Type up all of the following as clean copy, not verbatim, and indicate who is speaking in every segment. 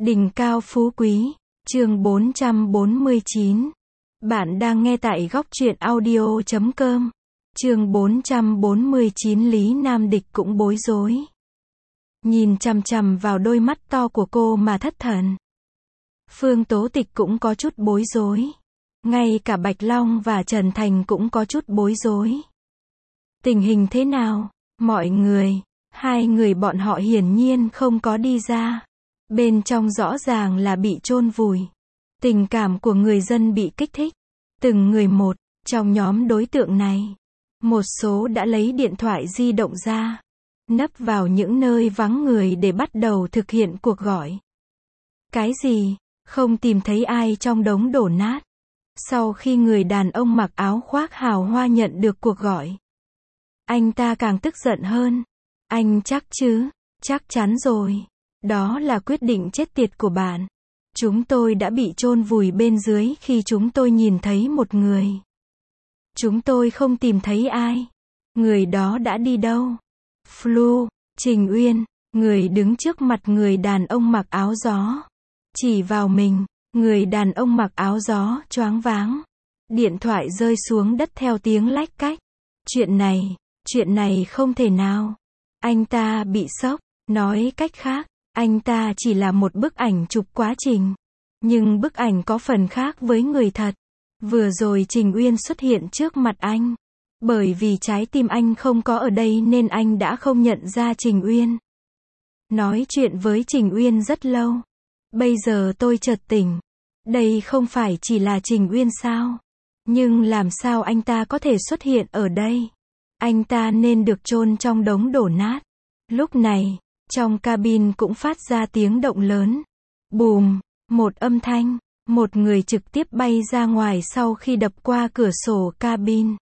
Speaker 1: Đỉnh cao phú quý, chương 449. Bạn đang nghe tại góc truyện audio.com. Chương 449 Lý Nam Địch cũng bối rối. Nhìn chằm chằm vào đôi mắt to của cô mà thất thần. Phương Tố Tịch cũng có chút bối rối. Ngay cả Bạch Long và Trần Thành cũng có chút bối rối. Tình hình thế nào, mọi người? Hai người bọn họ hiển nhiên không có đi ra. Bên trong rõ ràng là bị chôn vùi. Tình cảm của người dân bị kích thích. Từng người một, trong nhóm đối tượng này. Một số đã lấy điện thoại di động ra. Nấp vào những nơi vắng người để bắt đầu thực hiện cuộc gọi. Cái gì? Không tìm thấy ai trong đống đổ nát. Sau khi người đàn ông mặc áo khoác hào hoa nhận được cuộc gọi, anh ta càng tức giận hơn. Anh chắc chứ? Chắc chắn rồi. Đó là quyết định chết tiệt của bạn. Chúng tôi đã bị chôn vùi bên dưới khi chúng tôi nhìn thấy một người. Chúng tôi không tìm thấy ai. Người đó đã đi đâu? Flu, Trình Uyên, người đứng trước mặt người đàn ông mặc áo gió. Chỉ vào mình, người đàn ông mặc áo gió choáng váng. Điện thoại rơi xuống đất theo tiếng lách cách. Chuyện này không thể nào. Anh ta bị sốc, nói cách khác, anh ta chỉ là một bức ảnh chụp quá trình. Nhưng bức ảnh có phần khác với người thật. Vừa rồi Trình Uyên xuất hiện trước mặt anh. Bởi vì trái tim anh không có ở đây nên anh đã không nhận ra Trình Uyên. Nói chuyện với Trình Uyên rất lâu. Bây giờ tôi chợt tỉnh. Đây không phải chỉ là Trình Uyên sao? Nhưng làm sao anh ta có thể xuất hiện ở đây? Anh ta nên được chôn trong đống đổ nát. Lúc này, trong cabin cũng phát ra tiếng động lớn. Bùm, một âm thanh, một người trực tiếp bay ra ngoài sau khi đập qua cửa sổ cabin.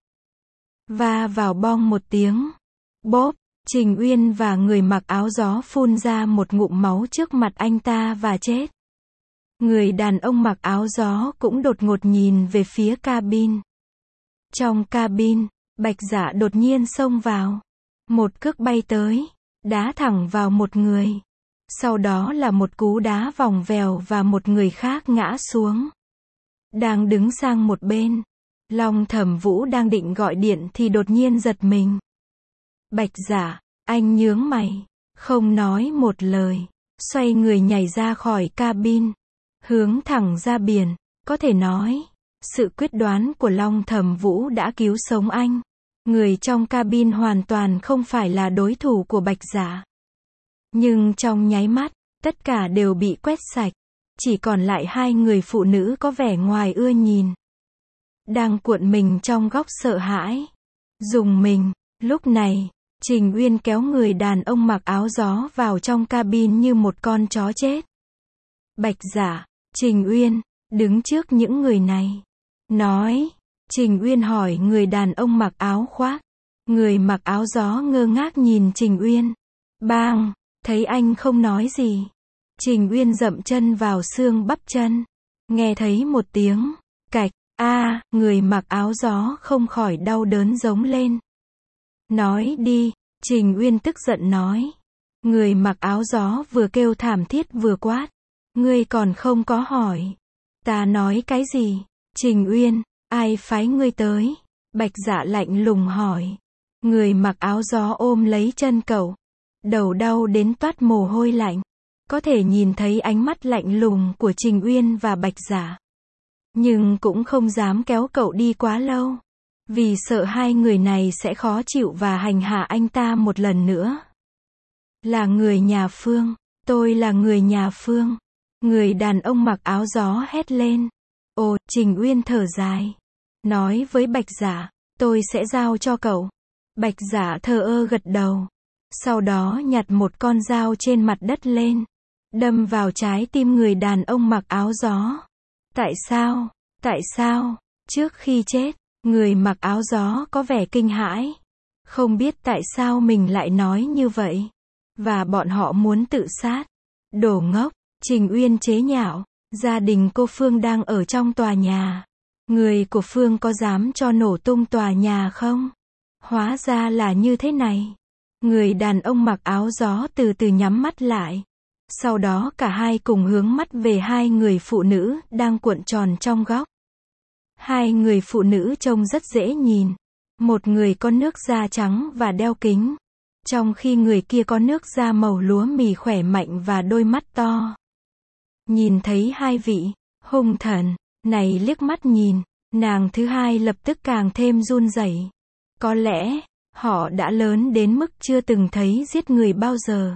Speaker 1: Va vào bong một tiếng. Bốp, Trình Uyên và người mặc áo gió phun ra một ngụm máu trước mặt anh ta và chết. Người đàn ông mặc áo gió cũng đột ngột nhìn về phía cabin. Trong cabin, Bạch Dạ đột nhiên xông vào. Một cước bay tới, đá thẳng vào một người. Sau đó là một cú đá vòng vèo và một người khác ngã xuống. Đang đứng sang một bên, Long Thẩm Vũ đang định gọi điện thì đột nhiên giật mình. Bạch Dạ, anh nhướng mày, không nói một lời, xoay người nhảy ra khỏi cabin, hướng thẳng ra biển. Có thể nói, sự quyết đoán của Long Thẩm Vũ đã cứu sống anh. Người trong cabin hoàn toàn không phải là đối thủ của Bạch Dạ. Nhưng trong nháy mắt, tất cả đều bị quét sạch. Chỉ còn lại hai người phụ nữ có vẻ ngoài ưa nhìn. Đang cuộn mình trong góc sợ hãi. Dùng mình. Lúc này, Trình Uyên kéo người đàn ông mặc áo gió vào trong cabin như một con chó chết. Bạch Dạ, Trình Uyên, đứng trước những người này. Nói. Trình Uyên hỏi người đàn ông mặc áo khoác. Người mặc áo gió ngơ ngác nhìn Trình Uyên. Bang, thấy anh không nói gì. Trình Uyên dậm chân vào xương bắp chân. Nghe thấy một tiếng cạch, người mặc áo gió không khỏi đau đớn giống lên. Nói đi, Trình Uyên tức giận nói. Người mặc áo gió vừa kêu thảm thiết vừa quát. Ngươi còn không có hỏi. Ta nói cái gì? Trình Uyên, ai phái ngươi tới? Bạch Dạ lạnh lùng hỏi. Người mặc áo gió ôm lấy chân cậu. Đầu đau đến toát mồ hôi lạnh. Có thể nhìn thấy ánh mắt lạnh lùng của Trình Uyên và Bạch Dạ. Nhưng cũng không dám kéo cậu đi quá lâu. Vì sợ hai người này sẽ khó chịu và hành hạ anh ta một lần nữa. Là người nhà Phương. Tôi là người nhà Phương. Người đàn ông mặc áo gió hét lên. Ồ, Trình Uyên thở dài. Nói với Bạch Dạ, tôi sẽ giao cho cậu. Bạch Dạ thờ ơ gật đầu. Sau đó nhặt một con dao trên mặt đất lên. Đâm vào trái tim người đàn ông mặc áo gió. Tại sao? Tại sao? Trước khi chết, người mặc áo gió có vẻ kinh hãi. Không biết tại sao mình lại nói như vậy. Và bọn họ muốn tự sát. Đồ ngốc, Trình Uyên chế nhạo. Gia đình cô Phương đang ở trong tòa nhà. Người của Phương có dám cho nổ tung tòa nhà không? Hóa ra là như thế này. Người đàn ông mặc áo gió từ từ nhắm mắt lại. Sau đó cả hai cùng hướng mắt về hai người phụ nữ đang cuộn tròn trong góc. Hai người phụ nữ trông rất dễ nhìn. Một người có nước da trắng và đeo kính, trong khi người kia có nước da màu lúa mì khỏe mạnh và đôi mắt to. Nhìn thấy hai vị hung thần này liếc mắt nhìn, nàng thứ hai lập tức càng thêm run rẩy. Có lẽ, họ đã lớn đến mức chưa từng thấy giết người bao giờ.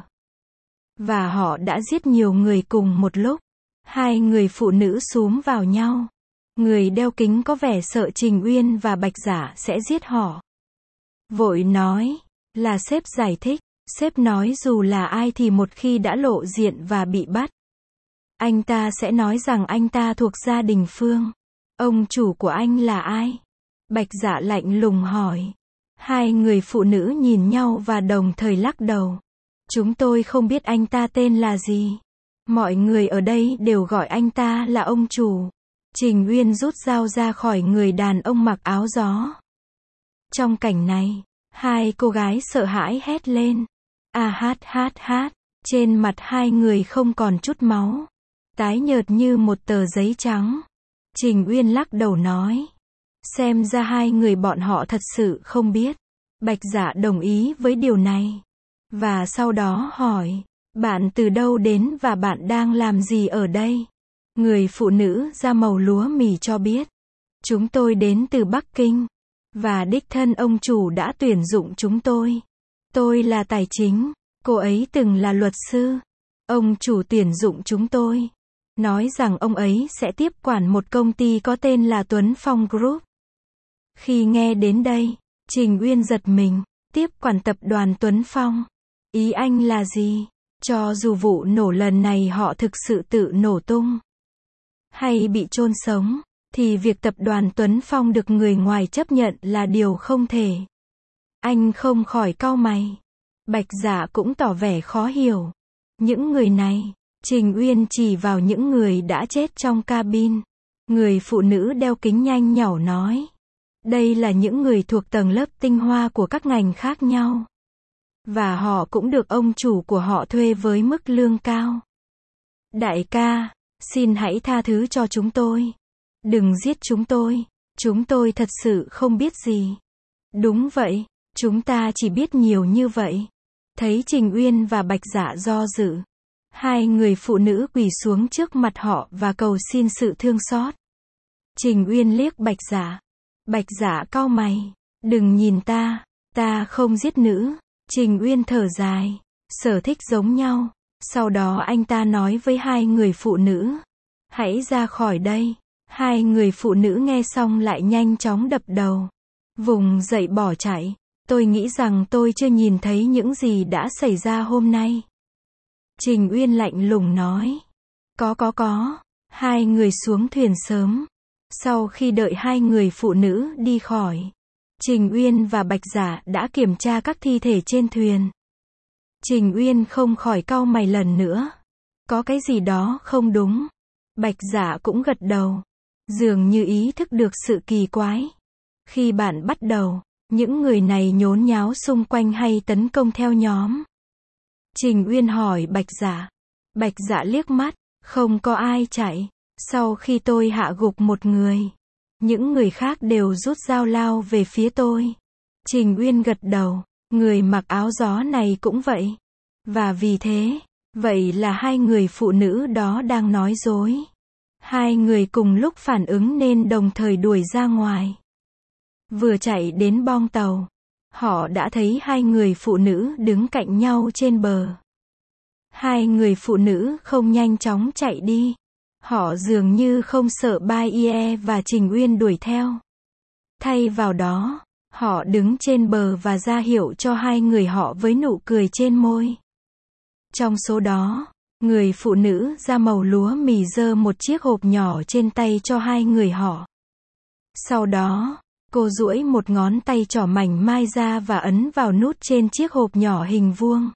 Speaker 1: Và họ đã giết nhiều người cùng một lúc. Hai người phụ nữ xúm vào nhau. Người đeo kính có vẻ sợ Trình Uyên và Bạch Giả sẽ giết họ. Vội nói, là sếp giải thích. Sếp nói dù là ai thì một khi đã lộ diện và bị bắt, anh ta sẽ nói rằng anh ta thuộc gia đình Phương. Ông chủ của anh là ai? Bạch Giả lạnh lùng hỏi. Hai người phụ nữ nhìn nhau và đồng thời lắc đầu. Chúng tôi không biết anh ta tên là gì. Mọi người ở đây đều gọi anh ta là ông chủ. Trình Uyên rút dao ra khỏi người đàn ông mặc áo gió. Trong cảnh này, hai cô gái sợ hãi hét lên. À hát hát hát. Trên mặt hai người không còn chút máu, tái nhợt như một tờ giấy trắng. Trình Uyên lắc đầu nói. Xem ra hai người bọn họ thật sự không biết. Bạch Giả đồng ý với điều này. Và sau đó hỏi. Bạn từ đâu đến và bạn đang làm gì ở đây? Người phụ nữ da màu lúa mì cho biết. Chúng tôi đến từ Bắc Kinh. Và đích thân ông chủ đã tuyển dụng chúng tôi. Tôi là tài chính. Cô ấy từng là luật sư. Ông chủ tuyển dụng chúng tôi. Nói rằng ông ấy sẽ tiếp quản một công ty có tên là Tuấn Phong Group. Khi nghe đến đây, Trình Uyên giật mình. Tiếp quản tập đoàn Tuấn Phong. Ý anh là gì? Cho dù vụ nổ lần này họ thực sự tự nổ tung, hay bị chôn sống, thì việc tập đoàn Tuấn Phong được người ngoài chấp nhận là điều không thể. Anh không khỏi cau mày. Bạch Giả cũng tỏ vẻ khó hiểu. Những người này, Trình Uyên chỉ vào những người đã chết trong cabin. Người phụ nữ đeo kính nhanh nhảu nói. Đây là những người thuộc tầng lớp tinh hoa của các ngành khác nhau. Và họ cũng được ông chủ của họ thuê với mức lương cao. Đại ca, xin hãy tha thứ cho chúng tôi. Đừng giết chúng tôi. Chúng tôi thật sự không biết gì. Đúng vậy, chúng ta chỉ biết nhiều như vậy. Thấy Trình Uyên và Bạch Giả do dự, hai người phụ nữ quỳ xuống trước mặt họ và cầu xin sự thương xót. Trình Uyên liếc Bạch Giả. Bạch Giả cau mày. Đừng nhìn ta không giết nữ. Trình Uyên thở dài. Sở thích giống nhau. Sau đó anh ta nói với hai người phụ nữ. Hãy ra khỏi đây. Hai người phụ nữ nghe xong lại nhanh chóng đập đầu. Vùng dậy bỏ chạy. Tôi nghĩ rằng tôi chưa nhìn thấy những gì đã xảy ra hôm nay. Trình Uyên lạnh lùng nói. Có. Hai người xuống thuyền sớm. Sau khi đợi hai người phụ nữ đi khỏi, Trình Uyên và Bạch Giả đã kiểm tra các thi thể trên thuyền. Trình Uyên không khỏi cau mày lần nữa. Có cái gì đó không đúng. Bạch Giả cũng gật đầu. Dường như ý thức được sự kỳ quái. Khi bạn bắt đầu, những người này nhốn nháo xung quanh hay tấn công theo nhóm? Trình Uyên hỏi Bạch Giả. Bạch Giả liếc mắt. Không có ai chạy. Sau khi tôi hạ gục một người, những người khác đều rút dao lao về phía tôi. Trình Uyên gật đầu. Người mặc áo gió này cũng vậy. Và vì thế, vậy là hai người phụ nữ đó đang nói dối. Hai người cùng lúc phản ứng nên đồng thời đuổi ra ngoài. Vừa chạy đến bong tàu, họ đã thấy hai người phụ nữ đứng cạnh nhau trên bờ. Hai người phụ nữ không nhanh chóng chạy đi. Họ dường như không sợ Bai Ie và Trình Uyên đuổi theo. Thay vào đó, họ đứng trên bờ và ra hiệu cho hai người họ với nụ cười trên môi. Trong số đó, người phụ nữ da màu lúa mì giơ một chiếc hộp nhỏ trên tay cho hai người họ. Sau đó, cô duỗi một ngón tay trỏ mảnh mai ra và ấn vào nút trên chiếc hộp nhỏ hình vuông.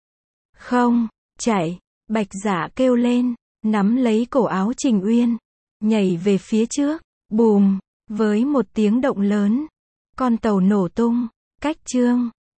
Speaker 1: Không, chạy, Bạch Giả kêu lên, nắm lấy cổ áo Trình Uyên, nhảy về phía trước. Bùm, với một tiếng động lớn, con tàu nổ tung. Cách chương